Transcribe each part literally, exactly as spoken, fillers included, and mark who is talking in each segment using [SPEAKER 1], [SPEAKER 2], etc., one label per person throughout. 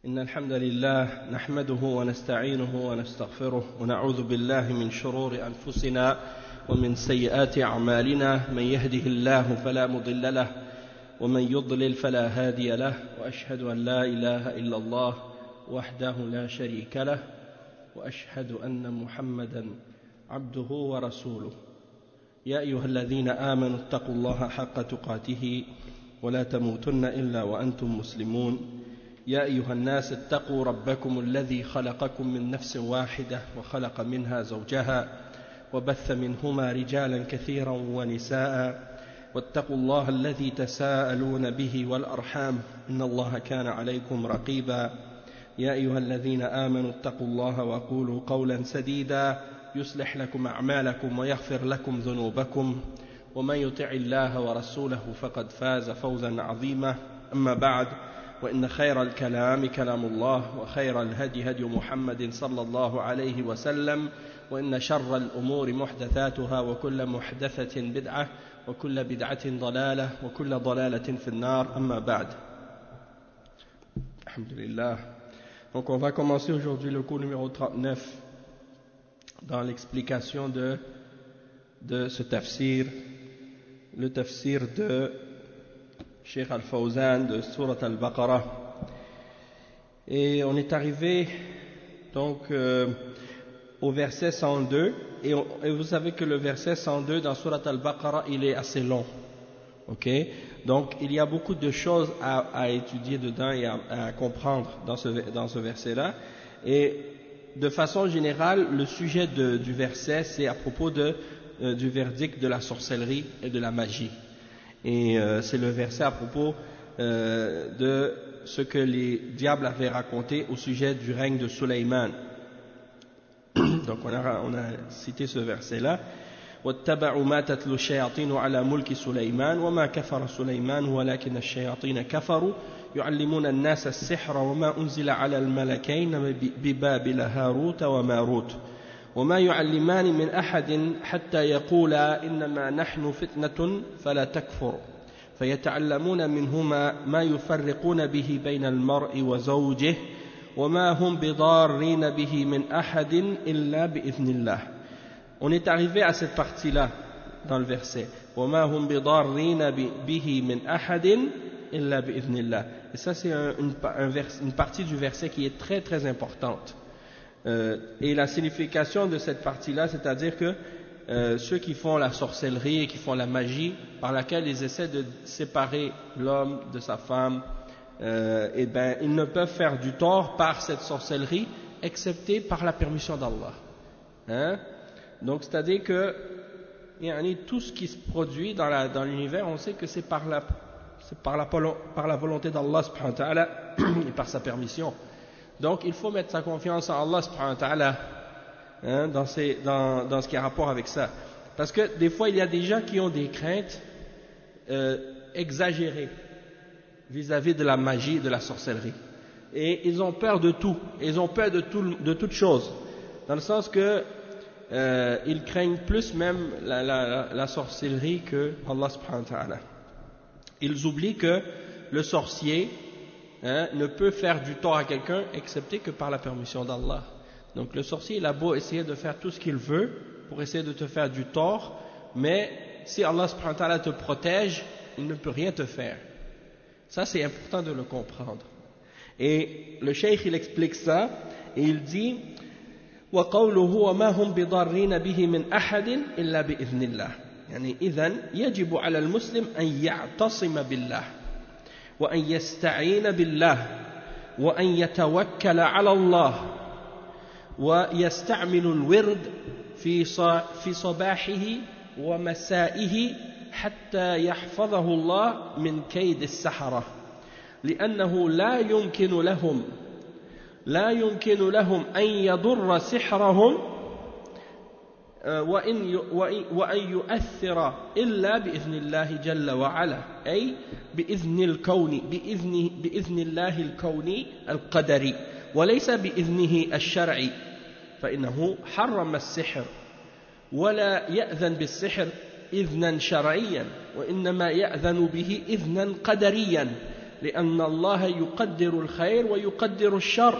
[SPEAKER 1] إن الحمد لله نحمده ونستعينه ونستغفره ونعوذ بالله من شرور أنفسنا ومن سيئات أعمالنا من يهده الله فلا مضل له ومن يضلل فلا هادي له وأشهد أن لا إله إلا الله وحده لا شريك له وأشهد أن محمدا عبده ورسوله يا أيها الذين آمنوا اتقوا الله حق تقاته ولا تموتن إلا وأنتم مسلمون يا أيها الناس اتقوا ربكم الذي خلقكم من نفس واحدة وخلق منها زوجها وبث منهما رجالا كثيرا ونساء واتقوا الله الذي تساءلون به والأرحام إن الله كان عليكم رقيبا يا أيها الذين آمنوا اتقوا الله وقولوا قولا سديدا يصلح لكم أعمالكم ويغفر لكم ذنوبكم ومن يطع الله ورسوله فقد فاز فوزا عظيما أما بعد وإن خير الكلام كلام الله وخير الهدي هدي محمد صلى الله عليه وسلم وإن شر الأمور محدثاتها وكل محدثة بدعة وكل بدعة ضلالة وكل ضلالة في النار أما بعد. Alhamdulillah. Donc on va commencer aujourd'hui le cours numéro trente-neuf dans l'explication de, de ce tafsir, le tafsir de Cheikh Al-Fawzan de Surat Al-Baqarah. Et on est arrivé donc euh, au verset cent deux, et, on, et vous savez que le verset cent deux dans Surat Al-Baqarah il est assez long, ok? Donc il y a beaucoup de choses à, à étudier dedans et à, à comprendre dans ce, dans ce verset-là. Et de façon générale, le sujet de, du verset c'est à propos de, euh, du verdict de la sorcellerie et de la magie. Et euh, c'est le verset à propos euh, de ce que les diables avaient raconté au sujet du règne de Sulayman. Donc on a, on a cité ce verset-là. وَاتَّبَعُوا مَا تَتْلُو الشَّيَاطِينُ عَلَى مُلْكِ سُلَيْمَانَ وَمَا كَفَرَ سُلَيْمَانُ وَلَكِنَّ الشَّيَاطِينَ كَفَرُوا يُعَلِّمُونَ النَّاسَ السِّحْرَ وَمَا أُنزِلَ عَلَى الْمَلَكَيْنِ بِبَابِلَ هَارُوتَ وَمَارُوتَ وما يعلمان من أحد حتى يقولا إنما نحن فتنة فلا تكفر فيتعلمون منهما ما يفرقون به بين المرء وزوجه وما هم بضارين به من أحد إلا بإذن الله. On est arrivé à cette partie-là dans le verset وما هم بضارين به من أحد إلا بإذن الله. Et ça c'est un, une, un vers, une partie du verset qui est très très importante. Euh, et la signification de cette partie-là, c'est-à-dire que euh, ceux qui font la sorcellerie et qui font la magie, par laquelle ils essaient de séparer l'homme de sa femme, euh, et ben ils ne peuvent faire du tort par cette sorcellerie, excepté par la permission d'Allah. Hein? Donc c'est-à-dire que yani, tout ce qui se produit dans, la, dans l'univers, on sait que c'est par la, c'est par la, par la volonté d'Allah subhanahu wa ta'ala et par sa permission. Donc il faut mettre sa confiance en Allah subhanahu wa ta'ala hein, dans, ces, dans, dans ce qui a rapport avec ça. Parce que des fois il y a des gens qui ont des craintes euh, exagérées vis-à-vis de la magie, de la sorcellerie. Et ils ont peur de tout, ils ont peur de, tout, de toute chose. Dans le sens que euh, ils craignent plus même la, la, la sorcellerie que Allah subhanahu wa ta'ala. Ils oublient que le sorcier Hein, ne peut faire du tort à quelqu'un excepté que par la permission d'Allah. Donc le sorcier il a beau essayer de faire tout ce qu'il veut pour essayer de te faire du tort, mais si Allah subhanahu wa ta'ala te protège, il ne peut rien te faire. Ça c'est important de le comprendre. Et le cheikh il explique ça et il dit وَقَوْلُهُ وَمَا هُمْ بِضَارِّينَ بِهِ مِنْ أَحَدٍ إِلَّا بِإِذْنِ اللَّهِ. يعني إذن يجب على المسلم أن يعتصم بالله وأن يستعين بالله وأن يتوكل على الله ويستعمل الورد في في صباحه ومسائه حتى يحفظه الله من كيد السحرة لأنه لا يمكن لهم لا يمكن لهم أن يضر سحرهم وإن وأن يؤثر إلا بإذن الله جل وعلا أي بإذن الكون بإذن بإذن الله الكوني القدري وليس بإذنه الشرعي فإنه حرم السحر ولا يأذن بالسحر إذنا شرعيا وإنما يأذن به إذنا قدريا لأن الله يقدر الخير ويقدر الشر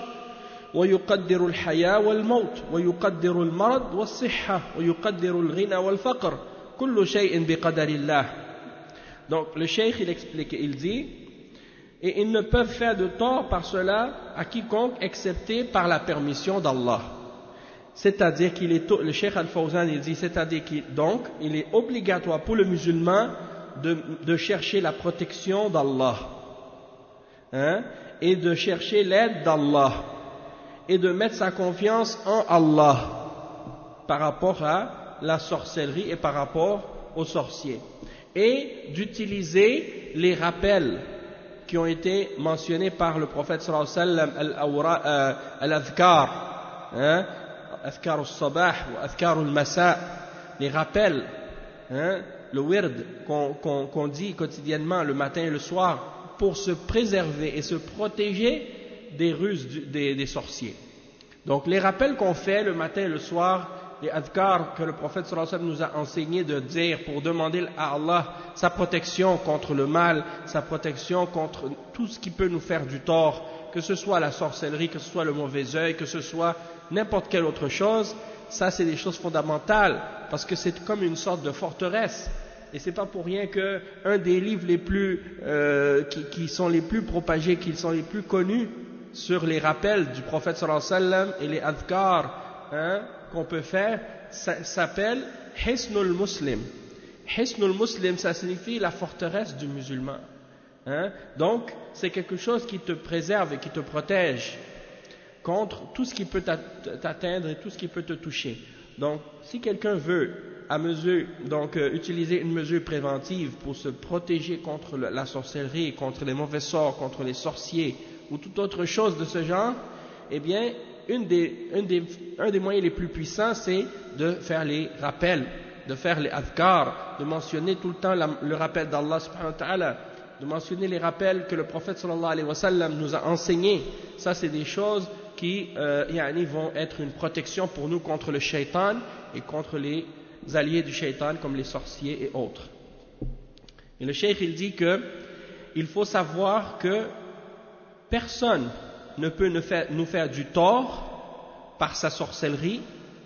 [SPEAKER 1] ويقدر الحياة والموت ويقدر المرض والصحة ويقدر الغنى والفقر كل شيء بقدر الله. Donc le cheikh il explique, il dit, et ils ne peuvent faire de tort par cela à quiconque excepté par la permission d'Allah. C'est-à-dire qu'il est, le cheikh Al-Fawzan il dit, c'est-à-dire qu'il, donc il est obligatoire pour le musulman de, de chercher la protection d'Allah, hein, et de chercher l'aide d'Allah et de mettre sa confiance en Allah par rapport à la sorcellerie et par rapport aux sorciers, et d'utiliser les rappels qui ont été mentionnés par le prophète sallallahu alayhi wa sallam, al-adhkar, hein, adhkar al-sabah ou adhkar al-masa, les rappels, hein, le wird qu'on qu'on, qu'on dit quotidiennement le matin et le soir pour se préserver et se protéger des ruses du, des, des sorciers. Donc les rappels qu'on fait le matin et le soir, les adhkar que le prophète sallallahu alayhi wa sallam nous a enseigné de dire pour demander à Allah sa protection contre le mal, sa protection contre tout ce qui peut nous faire du tort, que ce soit la sorcellerie, que ce soit le mauvais œil, que ce soit n'importe quelle autre chose, ça c'est des choses fondamentales parce que c'est comme une sorte de forteresse. Et c'est pas pour rien que un des livres les plus euh, qui, qui sont les plus propagés, qui sont les plus connus sur les rappels du prophète sallallahu alayhi wa sallam et les adhkar, hein, qu'on peut faire, ça s'appelle Hisnul Muslim. Hisnul Muslim, ça signifie la forteresse du musulman, hein? Donc c'est quelque chose qui te préserve et qui te protège contre tout ce qui peut t'atteindre et tout ce qui peut te toucher. Donc si quelqu'un veut à mesure, donc euh, utiliser une mesure préventive pour se protéger contre le, la sorcellerie, contre les mauvais sorts, contre les sorciers ou toute autre chose de ce genre, eh bien une des, une des, un des moyens les plus puissants c'est de faire les rappels, de faire les adhkar, de mentionner tout le temps la, le rappel d'Allah subhanahu wa ta'ala, de mentionner les rappels que le prophète sallallahu alayhi wa sallam nous a enseignés. Ça c'est des choses qui euh, yani, vont être une protection pour nous contre le shaitan et contre les alliés du shaitan comme les sorciers et autres. Et le cheikh il dit que il faut savoir que personne ne peut nous faire, nous faire du tort par sa sorcellerie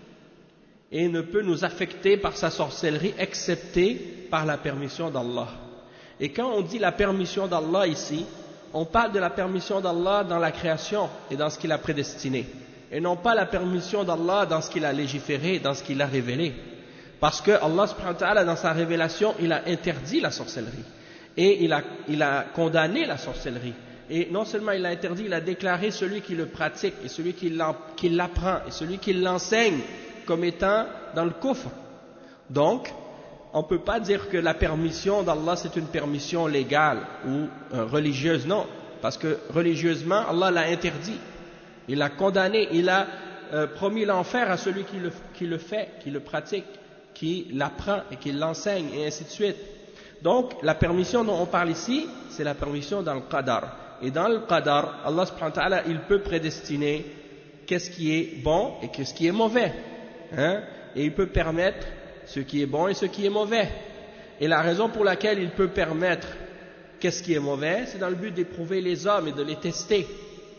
[SPEAKER 1] et ne peut nous affecter par sa sorcellerie excepté par la permission d'Allah. Et quand on dit la permission d'Allah ici, on parle de la permission d'Allah dans la création et dans ce qu'il a prédestiné, et non pas la permission d'Allah dans ce qu'il a légiféré, dans ce qu'il a révélé. Parce que Allah subhanahu wa ta'ala dans sa révélation, il a interdit la sorcellerie et il a, il a condamné la sorcellerie. Et non seulement il l'a interdit, il a déclaré celui qui le pratique et celui qui l'apprend et celui qui l'enseigne comme étant dans le kufr. Donc, on ne peut pas dire que la permission d'Allah c'est une permission légale ou euh, religieuse, non. Parce que religieusement, Allah l'a interdit. Il l'a condamné, il a euh, promis l'enfer à celui qui le, qui le fait, qui le pratique, qui l'apprend et qui l'enseigne et ainsi de suite. Donc, la permission dont on parle ici, c'est la permission dans le qadar. Et dans le qadar, Allah subhanahu wa ta'ala, il peut prédestiner qu'est-ce qui est bon et qu'est-ce qui est mauvais. Hein? Et il peut permettre ce qui est bon et ce qui est mauvais. Et la raison pour laquelle il peut permettre qu'est-ce qui est mauvais, c'est dans le but d'éprouver les hommes et de les tester.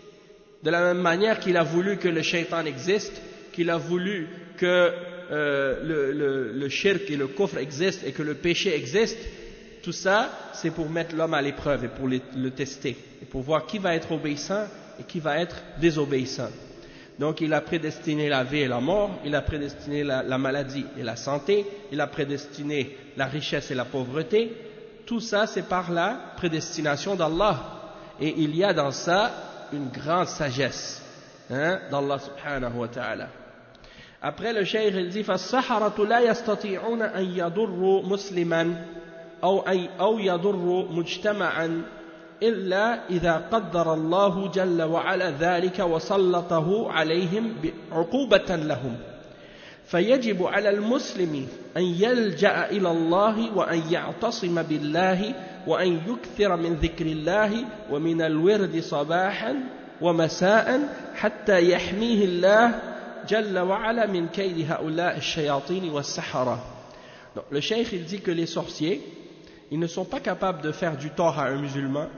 [SPEAKER 1] De la même manière qu'il a voulu que le shaitan existe, qu'il a voulu que euh, le, le, le shirk et le kufr existent et que le péché existe, tout ça, c'est pour mettre l'homme à l'épreuve et pour les, le tester, et pour voir qui va être obéissant et qui va être désobéissant. Donc il a prédestiné la vie et la mort, il a prédestiné la, la maladie et la santé, il a prédestiné la richesse et la pauvreté. Tout ça, c'est par la prédestination d'Allah. Et il y a dans ça une grande sagesse, hein, d'Allah subhanahu wa ta'ala. Après le cheikh il dit فَالسَّحَرَةُ لَا يَسْتَطِيعُونَ أَن يَضُرُّوا مُسْلِمًا أو أي أو يضر مجتمعا إلا إذا قدر الله جل وعلا ذلك وسلطه عليهم عقوبة لهم فيجب على المسلم أن يلجأ إلى الله وأن يعتصم بالله وأن يكثر من ذكر الله ومن الورد صباحا ومساء حتى يحميه الله جل وعلا من كيد هؤلاء الشياطين والسحرة. Donc, le cheikh il dit que les sorciers ils ne sont pas capables de faire du tort à un musulman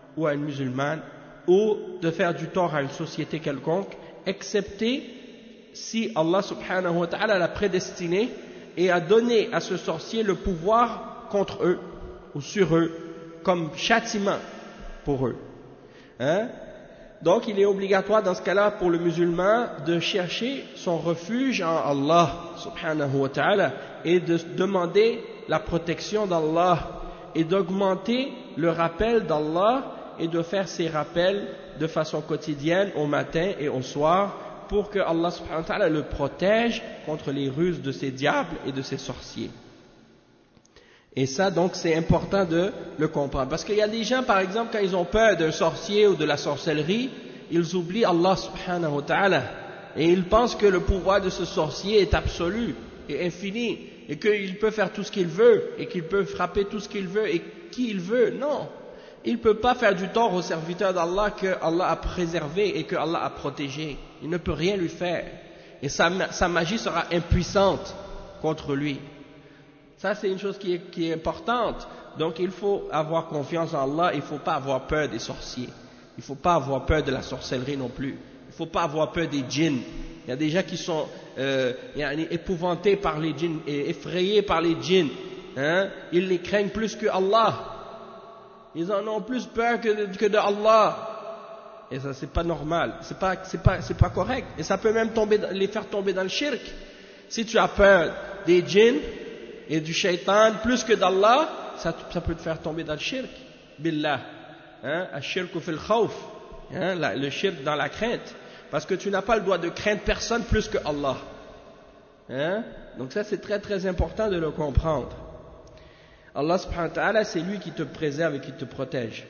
[SPEAKER 1] ou à une musulmane, ou de faire du tort à une société quelconque, excepté si Allah subhanahu wa ta'ala l'a prédestiné et a donné à ce sorcier le pouvoir contre eux ou sur eux comme châtiment pour eux. Hein? Donc il est obligatoire dans ce cas-là pour le musulman de chercher son refuge en Allah subhanahu wa ta'ala et de demander la protection d'Allah et d'augmenter le rappel d'Allah et de faire ces rappels de façon quotidienne au matin et au soir pour que Allah subhanahu wa ta'ala le protège contre les ruses de ces diables et de ces sorciers. Et ça, donc, c'est important de le comprendre. Parce qu'il y a des gens, par exemple, quand ils ont peur d'un sorcier ou de la sorcellerie, ils oublient Allah subhanahu wa ta'ala. Et ils pensent que le pouvoir de ce sorcier est absolu et infini, et qu'il peut faire tout ce qu'il veut, et qu'il peut frapper tout ce qu'il veut, et qui il veut. Non. Il ne peut pas faire du tort au serviteur d'Allah que Allah a préservé et que Allah a protégé. Il ne peut rien lui faire. Et sa, sa magie sera impuissante contre lui. Ça, c'est une chose qui est, qui est importante. Donc, il faut avoir confiance en Allah. Il ne faut pas avoir peur des sorciers. Il ne faut pas avoir peur de la sorcellerie non plus. Il ne faut pas avoir peur des djinns. Il y a des gens qui sont euh, épouvantés par les djinns, et effrayés par les djinns. Hein? Ils les craignent plus que Allah. Ils en ont plus peur que de, que de Allah. Et ça, c'est pas normal. C'est pas, c'est pas, c'est pas correct. Et ça peut même tomber, les faire tomber dans le shirk. Si tu as peur des djinns et du shaitan plus que d'Allah, ça, ça peut te faire tomber dans le shirk. Billah. Hein? Ash-shirku fil khawf. Hein? La, le shirk dans la crainte. Parce que tu n'as pas le droit de craindre personne plus que Allah. Hein? Donc ça, c'est très très important de le comprendre. Allah subhanahu wa ta'ala, c'est lui qui te préserve et qui te protège.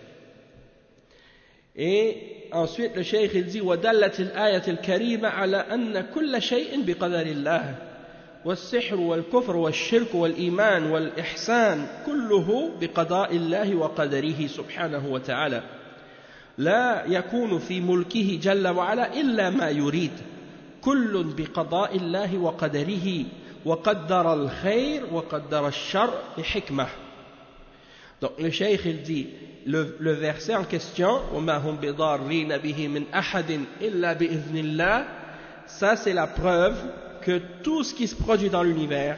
[SPEAKER 1] Et ensuite, le cheikh il dit وَدَلَّتِ الْآيَةِ الْكَرِيمَةِ عَلَى أَنَّ كُلَّ شَيْءٍ بِقَدَرِ اللَّهِ وَالسِّحْرُ وَالْكُفْرُ وَالشِّرْكُ وَالْإِيمَانُ وَالْإِحْسَانُ كُلُّهُ بِقَضَاءِ اللَّهِ وَقَدَرِهِ سبحانه وتعالى لا يكون في ملكه جل وعلا إلا ما يريد كل بقضاء الله وقدره وقدر الخير وقدر الشر بحكمة. Donc le cheikh il dit le, le verset en question وما هم بضارين به من أحد إلا بإذن الله, ça c'est la preuve que tout ce qui se produit dans l'univers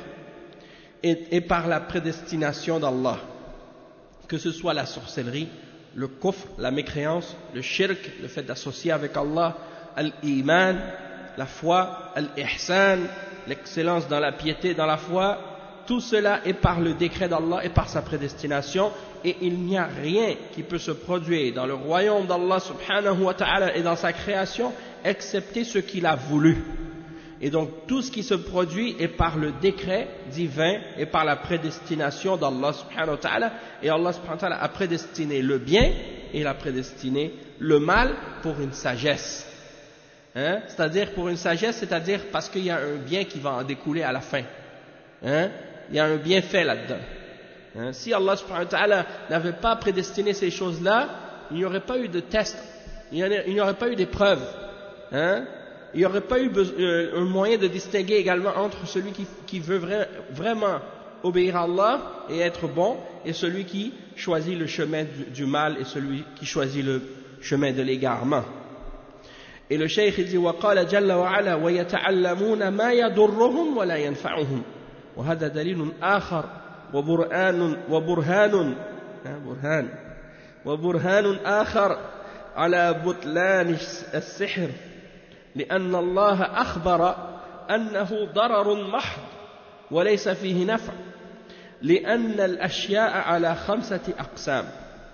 [SPEAKER 1] est, est par la prédestination d'Allah, que ce soit la sorcellerie, le kufr, la mécréance, le shirk, le fait d'associer avec Allah, al-iman, la foi, al-ihsan, l'excellence dans la piété, dans la foi, tout cela est par le décret d'Allah et par sa prédestination, et il n'y a rien qui peut se produire dans le royaume d'Allah subhanahu wa ta'ala et dans sa création, excepté ce qu'il a voulu. Et donc tout ce qui se produit est par le décret divin et par la prédestination d'Allah subhanahu wa ta'ala, et Allah subhanahu wa ta'ala a prédestiné le bien et il a prédestiné le mal pour une sagesse. Hein? C'est-à-dire pour une sagesse, c'est-à-dire parce qu'il y a un bien qui va en découler à la fin. Hein? Il y a un bienfait là-dedans. Hein? Si Allah subhanahu wa ta'ala n'avait pas prédestiné ces choses-là, il n'y aurait pas eu de test, il n'y aurait pas eu d'épreuve. Hein? Il n'y aurait pas eu euh, un moyen de distinguer également entre celui qui, qui veut vra vraiment obéir à Allah et être bon, et celui qui choisit le chemin du, du mal et celui qui choisit le chemin de l'égarement. Et le cheikh il dit وقال جل وعلا ويتعلمون ما يضرهم ولا ينفعهم وهذا دليل آخر وبرهان وبرهان برهان وبرهان آخر على بطلان السحر لأن الله أخبر أنه ضرر محض وليس فيه نفع لأن الأشياء على خمسة أقسام.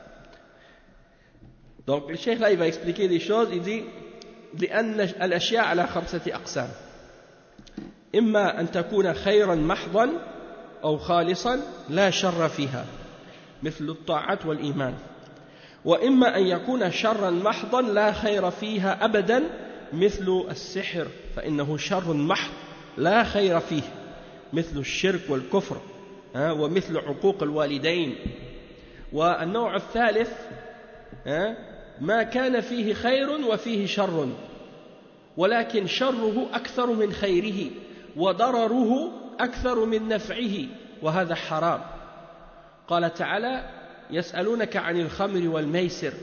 [SPEAKER 1] Donc le cheikh là il va expliquer des choses, il dit لأن الأشياء على خمسة أقسام إما أن تكون خيرا محضا أو خالصا لا شر فيها مثل الطاعات والإيمان, وإما أن يكون شرا محضا لا خير فيها أبدا مثل السحر فإنه شر محض لا خير فيه مثل الشرك والكفر ومثل عقوق الوالدين. والنوع الثالث ما كان فيه خير وفيه شر ولكن شره أكثر من خيره وضرره أكثر من نفعه وهذا حرام. قال تعالى يسألونك عن الخمر والميسر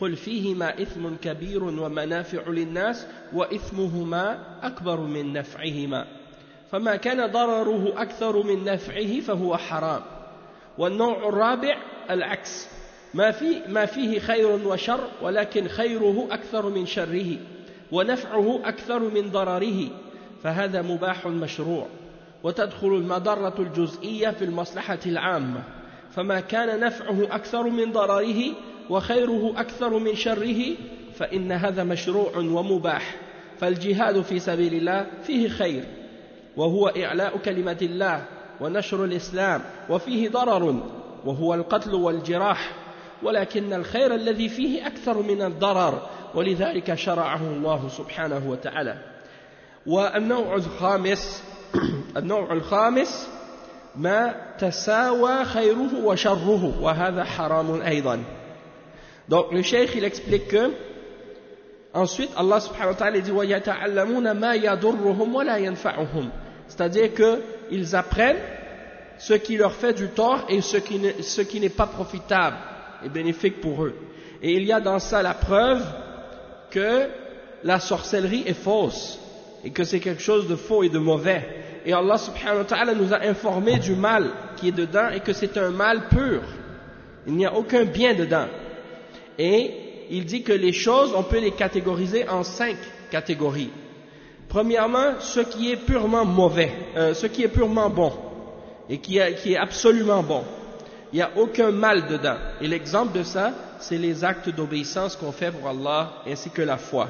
[SPEAKER 1] قل فيهما إثم كبير ومنافع للناس وإثمهما أكبر من نفعهما فما كان ضرره أكثر من نفعه فهو حرام. والنوع الرابع العكس، ما في ما فيه خير وشر ولكن خيره أكثر من شره ونفعه أكثر من ضرره فهذا مباح مشروع. وتدخل المضرة الجزئية في المصلحة العامة، فما كان نفعه أكثر من ضرره وخيره أكثر من شره فإن هذا مشروع ومباح. فالجهاد في سبيل الله فيه خير وهو إعلاء كلمة الله ونشر الإسلام، وفيه ضرر وهو القتل والجراح، ولكن الخير الذي فيه أكثر من الضرر، ولذلك شرعه الله سبحانه وتعالى. والنوع الخامس النوع الخامس ما تساوى خيره وشره وهذا حرام أيضا. Donc le cheikh il explique que ensuite Allah subhanahu wa ta'ala dit wa yata'allamuna ma yadurruhum wa la yanfa'uhum, c'est-à-dire que ils apprennent ce qui leur fait du tort et ce qui ne, ce qui n'est pas profitable et bénéfique pour eux. Et il y a dans ça la preuve que la sorcellerie est fausse et que c'est quelque chose de faux et de mauvais. Et Allah subhanahu wa ta'ala nous a informé du mal qui est dedans et que c'est un mal pur. Il n'y a aucun bien dedans. Et il dit que les choses, on peut les catégoriser en cinq catégories. Premièrement, ce qui est purement mauvais, euh, ce qui est purement bon et qui est, qui est absolument bon. Il n'y a aucun mal dedans. Et l'exemple de ça, c'est les actes d'obéissance qu'on fait pour Allah ainsi que la foi.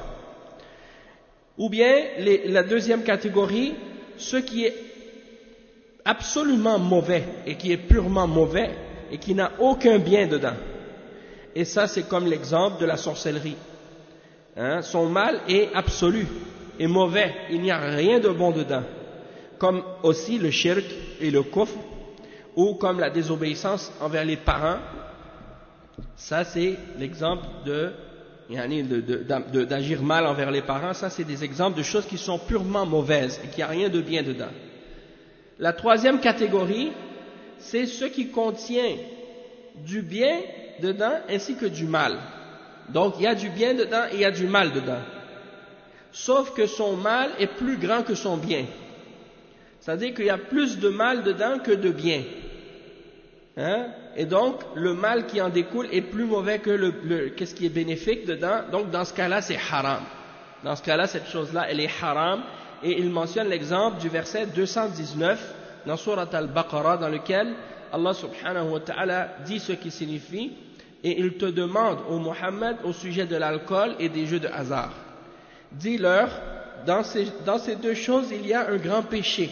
[SPEAKER 1] Ou bien, les, la deuxième catégorie, ce qui est absolument mauvais et qui est purement mauvais et qui n'a aucun bien dedans. Et ça, c'est comme l'exemple de la sorcellerie. Hein? Son mal est absolu et mauvais, il n'y a rien de bon dedans. Comme aussi le shirk et le kufr, ou comme la désobéissance envers les parents. Ça, c'est l'exemple de, de, de, de, d'agir mal envers les parents. Ça, c'est des exemples de choses qui sont purement mauvaises et qui n'y a rien de bien dedans. La troisième catégorie, c'est ce qui contient du bien dedans ainsi que du mal. Donc il y a du bien dedans et il y a du mal dedans. Sauf que son mal est plus grand que son bien. C'est-à-dire qu'il y a plus de mal dedans que de bien. Hein? Et donc le mal qui en découle est plus mauvais que le, le qu'est-ce qui est bénéfique dedans. Donc dans ce cas-là c'est haram. Dans ce cas-là cette chose-là elle est haram. Et il mentionne l'exemple du verset deux cent dix-neuf dans Surat Al-Baqarah, dans lequel Allah subhanahu wa ta'ala dit ce qui signifie, et il te demande, ô Muhammad, au sujet de l'alcool et des jeux de hasard. Dis-leur, dans ces, dans ces deux choses, il y a un grand péché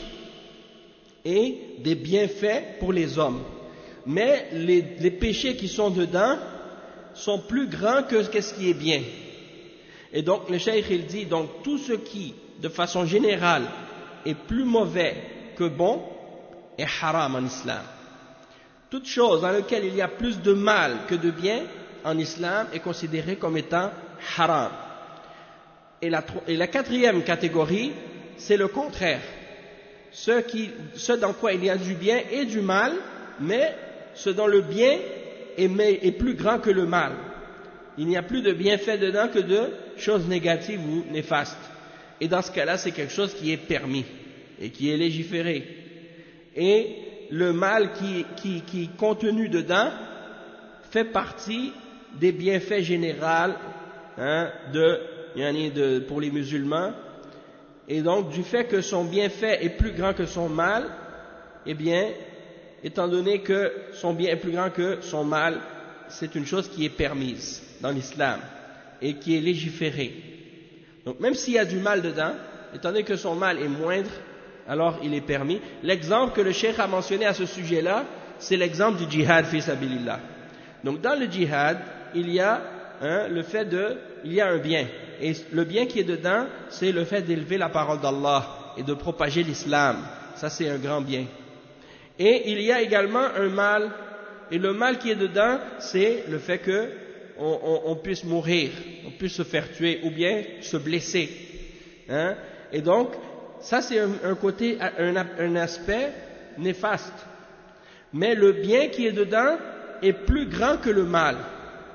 [SPEAKER 1] et des bienfaits pour les hommes. Mais les, les péchés qui sont dedans sont plus grands que ce qui est bien. Et donc, le cheikh, il dit, donc, tout ce qui, de façon générale, est plus mauvais que bon, est haram en islam. Toute chose dans laquelle il y a plus de mal que de bien en islam est considérée comme étant haram. Et la, et la quatrième catégorie, c'est le contraire. Ce, qui, ce dans quoi il y a du bien et du mal, mais ce dont le bien est, est plus grand que le mal. Il n'y a plus de bienfaits dedans que de choses négatives ou néfastes. Et dans ce cas-là, c'est quelque chose qui est permis et qui est légiféré. Et le mal qui, qui, qui est contenu dedans fait partie des bienfaits généraux hein, de, de, pour les musulmans. Et donc, du fait que son bienfait est plus grand que son mal, eh bien, étant donné que son bien est plus grand que son mal, c'est une chose qui est permise dans l'islam et qui est légiférée. Donc, même s'il y a du mal dedans, étant donné que son mal est moindre, alors il est permis. L'exemple que le cheikh a mentionné à ce sujet-là, c'est l'exemple du djihad fi sabilillah. Donc dans le djihad, il y a hein, le fait de, il y a un bien. Et le bien qui est dedans, c'est le fait d'élever la parole d'Allah et de propager l'islam. Ça c'est un grand bien. Et il y a également un mal. Et le mal qui est dedans, c'est le fait que on, on, on puisse mourir, on puisse se faire tuer ou bien se blesser. Hein? Et donc, ça c'est un, un côté, un, un aspect néfaste. Mais le bien qui est dedans est plus grand que le mal.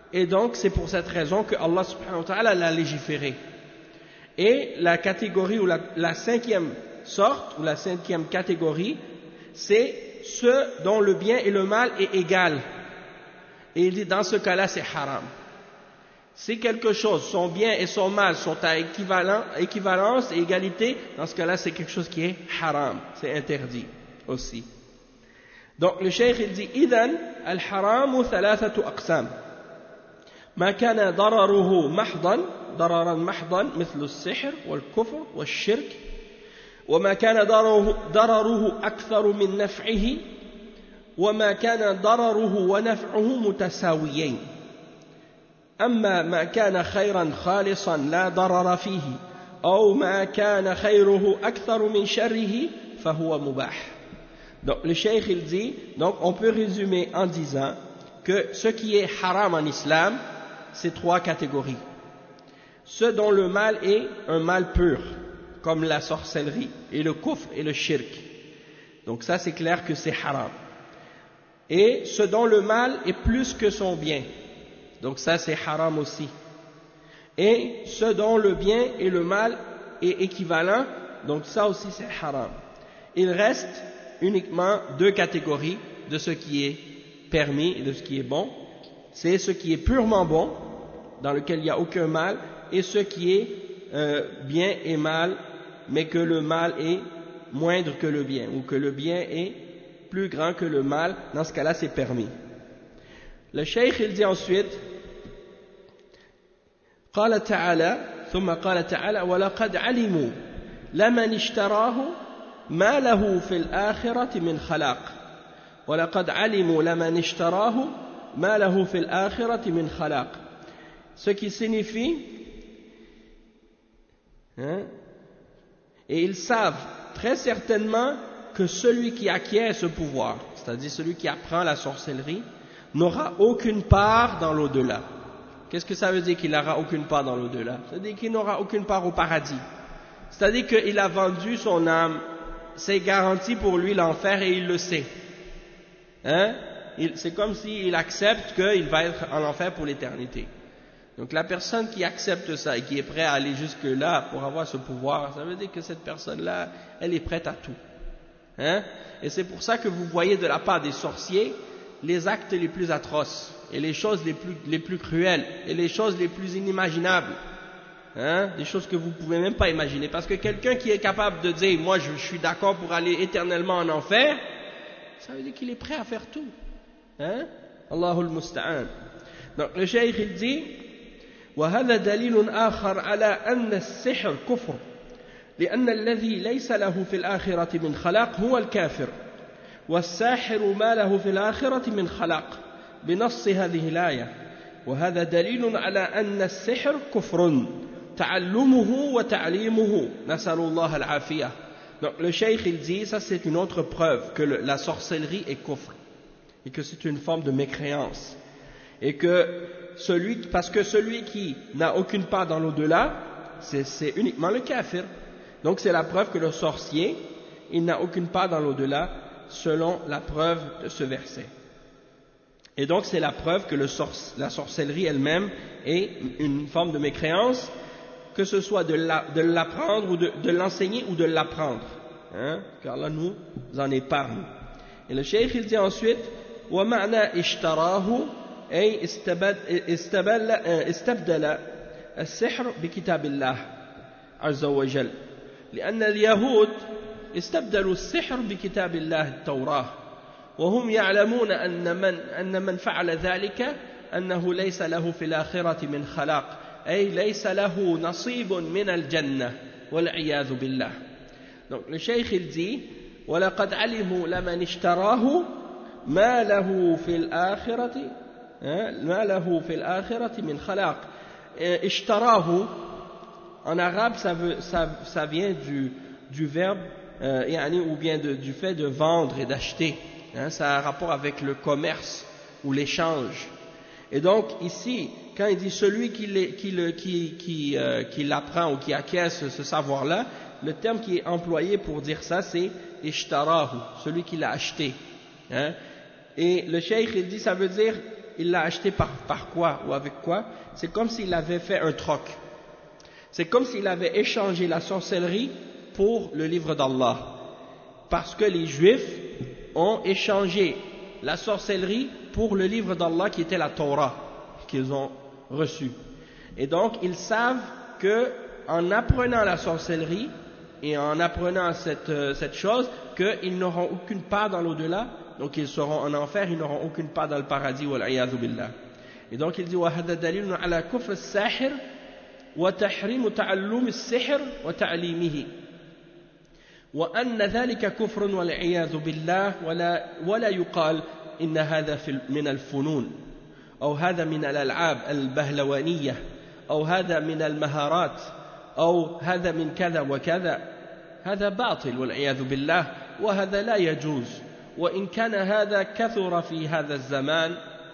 [SPEAKER 1] et donc c'est pour cette raison que Allah subhanahu wa ta'ala l'a légiféré. Et la catégorie ou la, la cinquième sorte ou la cinquième catégorie, c'est ceux dont le bien et le mal est égal. Et il dit dans ce cas-là c'est haram. Si quelque chose, son bien et son mal sont à équivalent, équivalence et égalité, dans ce cas-là c'est quelque chose qui est haram, c'est interdit aussi. Donc le cheikh il dit إذن الحرام ثلاثة أقسام ما كان ضرره محضا ضررا محضا مثل السحر والكفر والشرك وما كان ضرره, ضرره أكثر من نفعه وما كان ضرره ونفعه متساويين أما ما كان خيرا خالصا لا ضرر فيه أو ما كان خيره أكثر من شره فهو مباح. Donc le cheikh il dit, donc on peut résumer en disant que ce qui est haram en islam, c'est trois catégories. Ceux dont le mal est un mal pur, comme la sorcellerie et le kufr et le shirk. Donc ça c'est clair que c'est haram. Et ce dont le mal est plus que son bien. Donc ça c'est haram aussi. Et ce dont le bien et le mal est équivalent, donc ça aussi c'est haram. Il reste uniquement deux catégories de ce qui est permis et de ce qui est bon. C'est ce qui est purement bon, dans lequel il n'y a aucun mal, et ce qui est euh, bien et mal, mais que le mal est moindre que le bien, ou que le bien est plus grand que le mal. Dans ce cas-là c'est permis. Le cheikh il dit ensuite قال تعالى ثم قال تعالى ولقد علموا لمن اشتراه ما له في الآخرة من خلاق ولقد علموا لمن اشتراه ما له في الآخرة من خلاق. Ce qui signifie hein, et ils savent très certainement que celui qui acquiert ce pouvoir, c'est-à-dire celui qui apprend la sorcellerie, n'aura aucune part dans l'au-delà. Qu'est-ce que ça veut dire qu'il n'aura aucune part dans l'au-delà? Ça veut dire qu'il n'aura aucune part au paradis. C'est-à-dire qu'il a vendu son âme, c'est garanti pour lui l'enfer et il le sait. Hein? C'est comme s'il accepte qu'il va être en enfer pour l'éternité. Donc la personne qui accepte ça et qui est prête à aller jusque-là pour avoir ce pouvoir, ça veut dire que cette personne-là, elle est prête à tout. Hein? Et c'est pour ça que vous voyez de la part des sorciers les actes les plus atroces et les choses les plus, les plus cruelles et les choses les plus inimaginables, hein? Des choses que vous ne pouvez même pas imaginer, parce que quelqu'un qui est capable de dire moi je, je suis d'accord pour aller éternellement en enfer, ça veut dire qu'il est prêt à faire tout, hein? Allahul Musta'an. Donc le cheikh il dit وهذا دليل آخر على أن السحر كفر لأن الذي ليس له في الآخرة من خلاق هو الكافر والساحر ما له في الآخرة من خلاق بنص هذه الآية وهذا دليل على أن السحر كفر تعلمه وتعليمه نسأل الله العافية. Donc le cheikh il dit ça c'est une autre preuve que le, la sorcellerie est kufr et que c'est une forme de mécréance et que celui parce que celui qui n'a aucune part dans l'au-delà c'est, c'est uniquement le kafir. Donc c'est la preuve que le sorcier il n'a aucune part dans l'au-delà selon la preuve de ce verset. Et donc c'est la preuve que le sor la sorcellerie elle-même est une forme de mécréance, que ce soit de l'apprendre la, ou de, de l'enseigner ou de l'apprendre, hein, car Allah nous en épargne. Et le cheikh il dit ensuite وَمَعْنَا إِشْتَرَاهُ أي استبدل السحر بكتاب الله عز وجل لأن اليهود استبدلوا السحر بكتاب الله التوراة وهم يعلمون أن من, أن من فعل ذلك أنه ليس له في الآخرة من خلاق أي ليس له نصيب من الجنة والعياذ بالله. Donc le cheikh il dit ولقد علموا لمن اشتراه ما له في الآخرة ما له في الآخرة من خلاق. اشتراه en arabe ça, veut, ça, ça vient du, du verbe euh, yani, ou bien de, du fait de vendre et d'acheter, hein, ça a un rapport avec le commerce ou l'échange. Et donc ici quand il dit celui qui, les, qui, le, qui, qui, euh, qui l'apprend ou qui acquiert ce, ce savoir là, le terme qui est employé pour dire ça c'est ishtarahu, celui qui l'a acheté, hein. Et le cheikh il dit ça veut dire il l'a acheté par, par quoi ou avec quoi? C'est comme s'il avait fait un troc. C'est comme s'il avait échangé la sorcellerie pour le livre d'Allah. Parce que les Juifs ont échangé la sorcellerie pour le livre d'Allah qui était la Torah qu'ils ont reçu. Et donc ils savent que en apprenant la sorcellerie et en apprenant cette, euh, cette chose, qu'ils n'auront aucune part dans l'au-delà, donc ils seront en enfer, ils n'auront aucune part dans le paradis, wal-'iyadhu billah. Et donc il dit وَهَذَا دَلِيلٌ عَلَى كُفْرِ السَّاحِرِ وَتَحْرِيمُ تَعَلُّمِ السِّحْرِ وَتَعْلِيمِهِ وأن ذلك كفر والعياذ بالله ولا, ولا يقال إن هذا في من الفنون أو هذا من الألعاب البهلوانية أو هذا من المهارات أو هذا من كذا وكذا هذا باطل والعياذ بالله وهذا لا يجوز وإن كان هذا كثر في هذا الزمان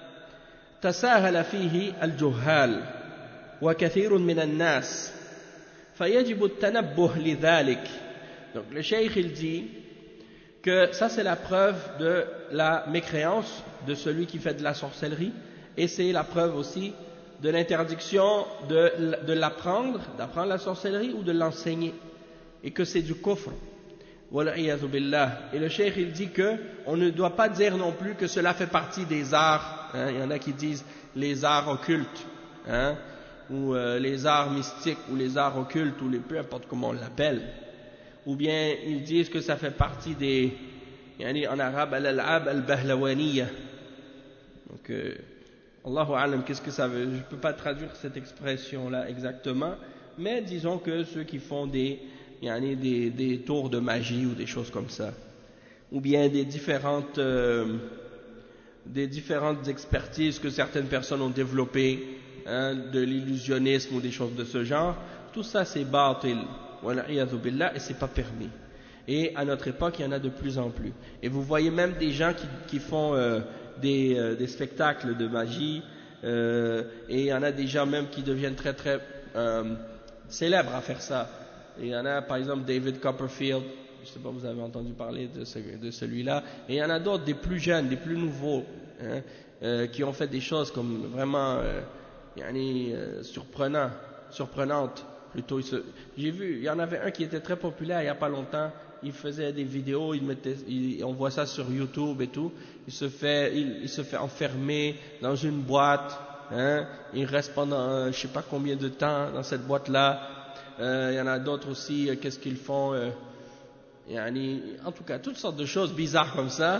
[SPEAKER 1] تساهل فيه الجهال وكثير من الناس فيجب التنبه لذلك. Donc le cheikh il dit que ça c'est la preuve de la mécréance de celui qui fait de la sorcellerie et c'est la preuve aussi de l'interdiction de, de l'apprendre, d'apprendre la sorcellerie ou de l'enseigner et que c'est du kufr. Wal-'iyadhu billah. Et le cheikh il dit que on ne doit pas dire non plus que cela fait partie des arts, hein. Il y en a qui disent les arts occultes, hein, ou euh, les arts mystiques ou les arts occultes ou les, peu importe comment on l'appelle. Ou bien ils disent que ça fait partie des, en arabe, al-al'ab al-bahlawaniya. Donc, euh, Allahu a'lam, qu'est-ce que ça veut? Je ne peux pas traduire cette expression-là exactement, mais disons que ceux qui font des, des, des tours de magie ou des choses comme ça, ou bien des différentes, euh, des différentes expertises que certaines personnes ont développées, hein, de l'illusionnisme ou des choses de ce genre, tout ça c'est batil. Et c'est pas permis. Et à notre époque, il y en a de plus en plus. Et vous voyez même des gens qui, qui font euh, des, euh, des spectacles de magie, euh, et il y en a des gens même qui deviennent très très euh, célèbres à faire ça. Et il y en a par exemple David Copperfield, je ne sais pas si vous avez entendu parler de, ce, de celui-là, et il y en a d'autres, des plus jeunes, des plus nouveaux, hein, euh, qui ont fait des choses comme vraiment euh, yani, euh, surprenant, surprenantes. Plutôt, j'ai vu, il y en avait un qui était très populaire il n'y a pas longtemps, il faisait des vidéos, il mettait, il, on voit ça sur YouTube et tout, il se fait, il, il se fait enfermer dans une boîte, hein, il reste pendant euh, je sais pas combien de temps dans cette boîte-là, euh, il y en a d'autres aussi, euh, qu'est-ce qu'ils font, euh, yani, en tout cas, toutes sortes de choses bizarres comme ça.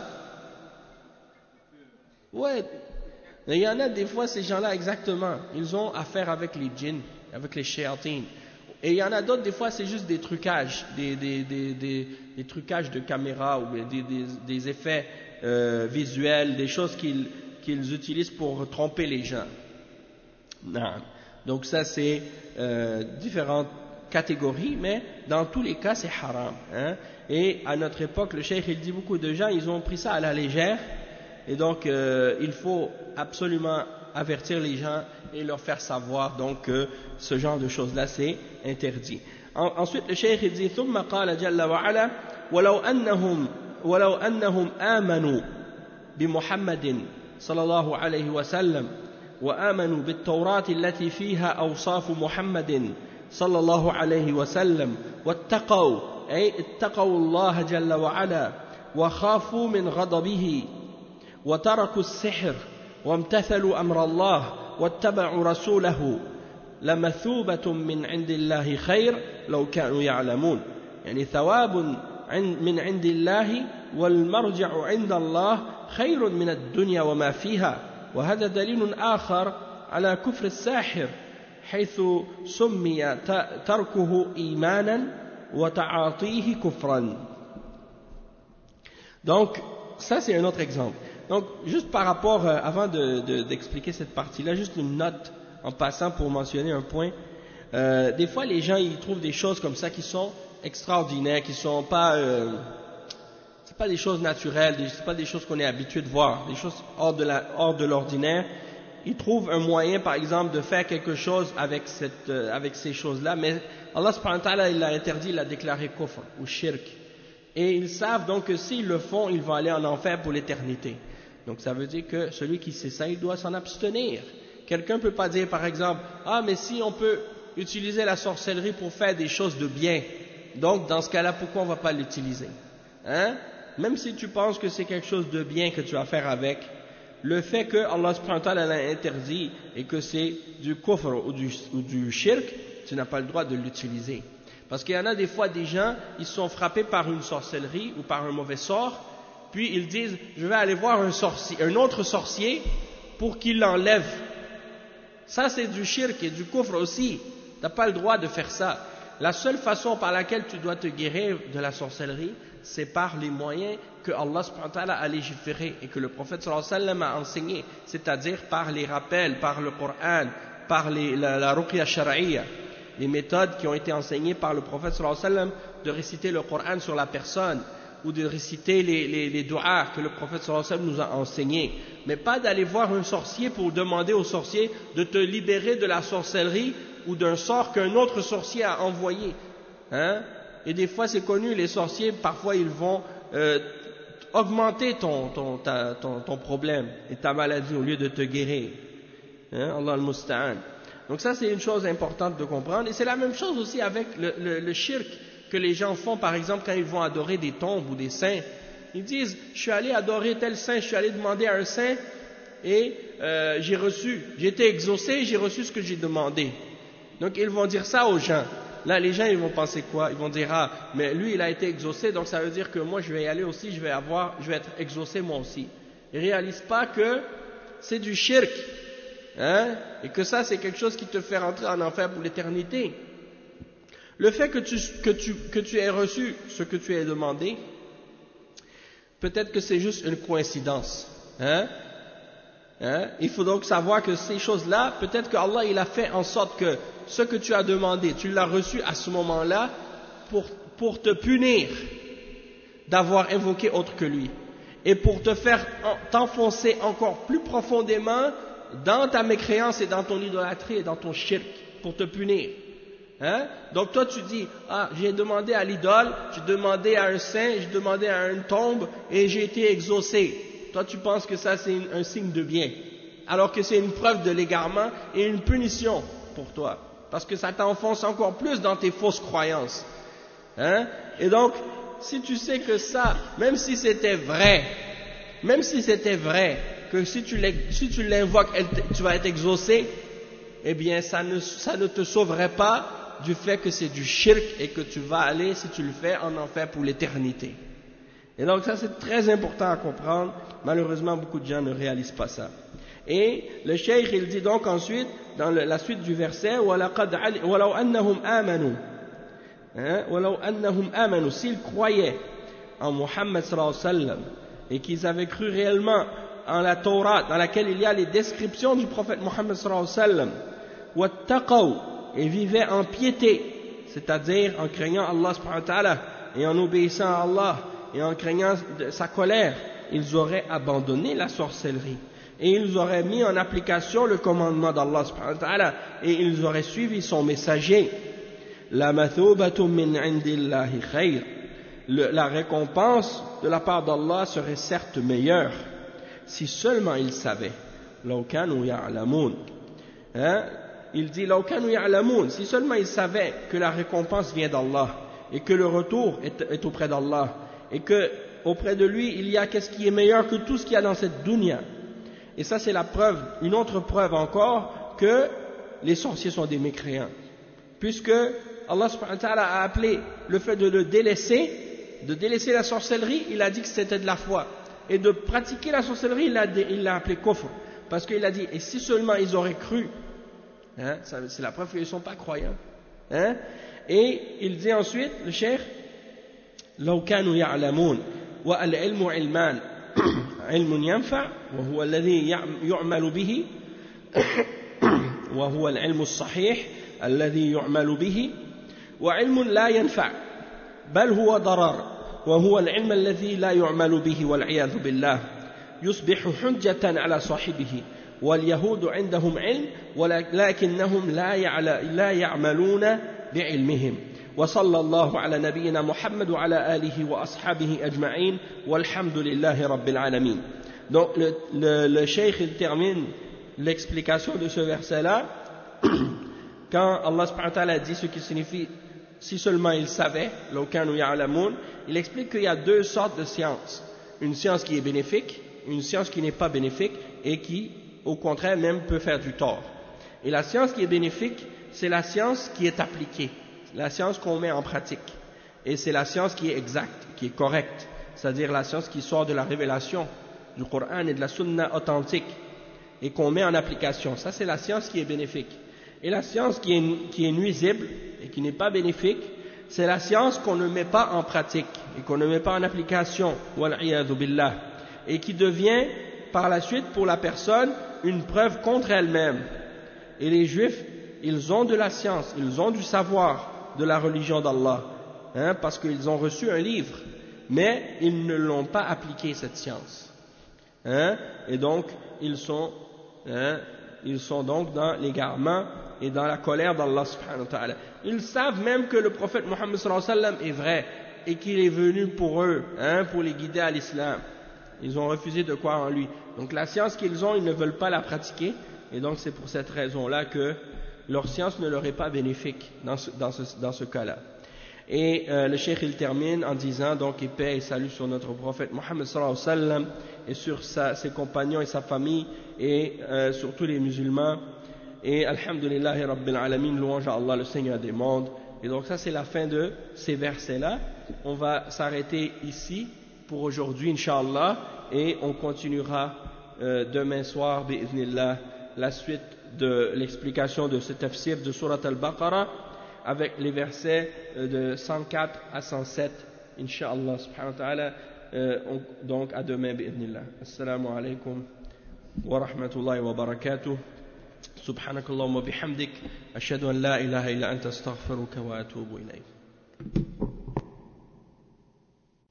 [SPEAKER 1] Ouais, il y en a des fois, ces gens-là, exactement, ils ont affaire avec les djinns, avec les shayatines. Et il y en a d'autres, des fois, c'est juste des trucages, des, des, des, des, des trucages de caméra ou des, des, des effets euh, visuels, des choses qu'ils qu'ils utilisent pour tromper les gens. Non. Donc ça, c'est euh, différentes catégories, mais dans tous les cas, c'est haram. Hein. Et à notre époque, le cheikh, il dit beaucoup de gens, ils ont pris ça à la légère, et donc euh, il faut absolument avertir les gens et leur faire savoir donc que ce genre de choses-là c'est interdit. En, ensuite le cheikh il dit ثم قال جل وعلا ولو أنهم ولو أنهم آمنوا بمحمد صلى الله عليه وسلم وآمنوا بالتوراة التي فيها أوصاف محمد صلى الله عليه وسلم واتقوا أي اتقوا الله جل وعلا وخافوا من غضبه وتركوا السحر وامتثلوا أمر الله واتبعوا رسوله لمثوبة من عند الله خير لو كانوا يعلمون. يعني ثواب من عند الله والمرجع عند الله خير من الدنيا وما فيها. وهذا دليل آخر على كفر الساحر حيث سمي تركه إيمانا وتعاطيه كفرا. Donc ça c'est un autre exemple. Donc, juste par rapport, euh, avant de, de, d'expliquer cette partie-là, juste une note en passant pour mentionner un point. Euh, des fois, les gens, ils trouvent des choses comme ça qui sont extraordinaires, qui sont pas, euh, c'est pas des choses naturelles, c'est pas des choses qu'on est habitué de voir, des choses hors de la, hors de l'ordinaire. Ils trouvent un moyen, par exemple, de faire quelque chose avec cette, euh, avec ces choses-là, mais Allah subhanahu wa ta'ala, il l'a interdit, il l'a déclaré kufr ou shirk. Et ils savent donc que s'ils le font, ils vont aller en enfer pour l'éternité. Donc ça veut dire que celui qui sait ça, il doit s'en abstenir. Quelqu'un ne peut pas dire par exemple, ah mais si on peut utiliser la sorcellerie pour faire des choses de bien, donc dans ce cas-là, pourquoi on ne va pas l'utiliser, hein? Même si tu penses que c'est quelque chose de bien que tu vas faire avec, le fait que Allah subhanahu wa ta'ala l'a interdit et que c'est du kufr ou du, ou du shirk, tu n'as pas le droit de l'utiliser. Parce qu'il y en a des fois des gens, ils sont frappés par une sorcellerie ou par un mauvais sort, puis ils disent, je vais aller voir un, sorcier, un autre sorcier pour qu'il l'enlève. Ça c'est du shirk et du kufr aussi, tu n'as pas le droit de faire ça. La seule façon par laquelle tu dois te guérir de la sorcellerie, c'est par les moyens que Allah subhanahu wa ta'ala a légiféré et que le prophète sallallahu alayhi wa sallam a enseigné, c'est-à-dire par les rappels, par le Coran, par les, la, la ruqya shar'iyya, les méthodes qui ont été enseignées par le prophète sallallahu alayhi wa sallam de réciter le Coran sur la personne ou de réciter les, les, les du'as que le prophète sallallahu alayhi wa sallam nous a enseignés, mais pas d'aller voir un sorcier pour demander au sorcier de te libérer de la sorcellerie ou d'un sort qu'un autre sorcier a envoyé, hein? Et des fois c'est connu, les sorciers parfois ils vont euh, augmenter ton, ton, ta, ton, ton problème et ta maladie au lieu de te guérir, hein? Allah al-Musta'an. Donc ça c'est une chose importante de comprendre, et c'est la même chose aussi avec le, le, le shirk que les gens font par exemple quand ils vont adorer des tombes ou des saints. Ils disent, je suis allé adorer tel saint, je suis allé demander à un saint et euh, j'ai reçu, j'ai été exaucé, j'ai reçu ce que j'ai demandé. Donc ils vont dire ça aux gens. Là les gens ils vont penser quoi? Ils vont dire, ah mais lui il a été exaucé, donc ça veut dire que moi je vais y aller aussi, je vais avoir, je vais être exaucé moi aussi. Ils ne réalisent pas que c'est du shirk, hein? Et que ça c'est quelque chose qui te fait rentrer en enfer pour l'éternité. Le fait que tu, que, tu, que tu aies reçu ce que tu as demandé, peut-être que c'est juste une coïncidence, hein? Hein? Il faut donc savoir que ces choses-là, peut-être que Allah il a fait en sorte que ce que tu as demandé, tu l'as reçu à ce moment-là pour, pour te punir d'avoir invoqué autre que lui et pour te faire t'enfoncer encore plus profondément dans ta mécréance et dans ton idolâtrie et dans ton shirk, pour te punir. Hein? Donc toi tu dis, ah j'ai demandé à l'idole, j'ai demandé à un saint, j'ai demandé à une tombe et j'ai été exaucé. Toi tu penses que ça c'est un signe de bien, alors que c'est une preuve de l'égarement et une punition pour toi, parce que ça t'enfonce encore plus dans tes fausses croyances, hein? Et donc si tu sais que ça, même si c'était vrai, même si c'était vrai que si tu l'invoques tu vas être exaucé, eh bien ça ne, ça ne te sauverait pas du fait que c'est du shirk et que tu vas aller, si tu le fais, en enfer pour l'éternité. Et donc ça c'est très important à comprendre. Malheureusement beaucoup de gens ne réalisent pas ça. Et le cheikh il dit donc ensuite dans la suite du verset, وَلَوْ أَنَّهُمْ آمَنُوا, وَلَوْ أَنَّهُمْ آمَنُوا, s'ils croyaient en Muhammad sallallahu alayhi wa sallam et qu'ils avaient cru réellement en la Torah dans laquelle il y a les descriptions du prophète Muhammad sallallahu alayhi wa sallam, وَاتَّقَوْا, et vivaient en piété, c'est-à-dire en craignant Allah subhanahu wa ta'ala et en obéissant à Allah et en craignant sa colère, ils auraient abandonné la sorcellerie et ils auraient mis en application le commandement d'Allah subhanahu wa ta'ala et ils auraient suivi son messager. La mathubatu min indillahi khayr, la récompense de la part d'Allah serait certes meilleure si seulement ils savaient. Law kanu ya'lamun, hein? Il dit law kanu ya'lamun, si seulement ils savaient que la récompense vient d'Allah et que le retour est, est auprès d'Allah et que auprès de lui il y a qu'est-ce qui est meilleur que tout ce qu'il y a dans cette dunya. Et ça c'est la preuve, une autre preuve encore que les sorciers sont des mécréants, puisque Allah subhanahu wa ta'ala a appelé le fait de le délaisser, de délaisser la sorcellerie, il a dit que c'était de la foi, et de pratiquer la sorcellerie il l'a appelé kufr, parce qu'il a dit et si seulement ils auraient cru, hein, c'est la preuve qu'ils ne sont pas croyants, hein. Et il dit ensuite le cheikh law kanu ya'lamun wa al-ilmu ilman علم ينفع وهو الذي يعمل به وهو العلم الصحيح الذي يعمل به وعلم لا ينفع بل هو ضرر وهو العلم الذي لا يعمل به والعياذ بالله يصبح حجة على صاحبه واليهود عندهم علم ولكنهم لا يعملون بعلمهم وصلى الله على نبينا محمد وعلى آله وأصحابه أجمعين والحمد لله رب العالمين. Donc le, le, le cheikh il termine l'explication de ce verset-là quand Allah subhanahu wa ta'ala dit ce qui signifie si seulement ils savaient, il explique qu'il y a deux sortes de sciences. Une science qui est bénéfique, une science qui n'est pas bénéfique et qui, au contraire, même peut faire du tort. Et la science qui est bénéfique, c'est la science qui est appliquée, la science qu'on met en pratique. Et c'est la science qui est exacte, qui est correcte, c'est-à-dire la science qui sort de la révélation du Coran et de la Sunna authentique et qu'on met en application. Ça, c'est la science qui est bénéfique. Et la science qui est, qui est nuisible et qui n'est pas bénéfique, c'est la science qu'on ne met pas en pratique et qu'on ne met pas en application, wal'iyadhu billah, et qui devient par la suite pour la personne une preuve contre elle-même. Et les Juifs, ils ont de la science, ils ont du savoir de la religion d'Allah, hein, parce qu'ils ont reçu un livre, mais ils ne l'ont pas appliqué cette science. Hein, et donc, ils sont, hein, ils sont donc dans l'égarement et dans la colère d'Allah subhanahu wa ta'ala. Ils savent même que le prophète Mohammed sallallahu alayhi wa sallam est vrai et qu'il est venu pour eux, hein, pour les guider à l'islam. Ils ont refusé de croire en lui. Donc la science qu'ils ont, ils ne veulent pas la pratiquer, et donc c'est pour cette raison-là que leur science ne leur est pas bénéfique dans ce, dans ce, dans ce cas-là. Et euh, le cheikh il termine en disant donc et paix et salut sur notre prophète Mohammed sallallahu alayhi wa sallam et sur sa, ses compagnons et sa famille et euh, sur tous les musulmans. Et alhamdulillahi rabbil alamin, louange à Allah le Seigneur des mondes. Et donc ça c'est la fin de ces versets-là. On va s'arrêter ici pour aujourd'hui Inch'Allah et on continuera euh, demain soir bi'idhnillah la suite de l'explication de ce tafsir de Surat al-Baqarah avec les versets de cent quatre à cent sept Inch'Allah subhanahu wa ta'ala. euh, on, donc à demain bi'idhnillah. Assalamu alaikum wa rahmatullahi wa barakatuh. سبحانك اللهم وبحمدك أشهد أن لا إله إلا أنت أستغفرك وأتوب إليك.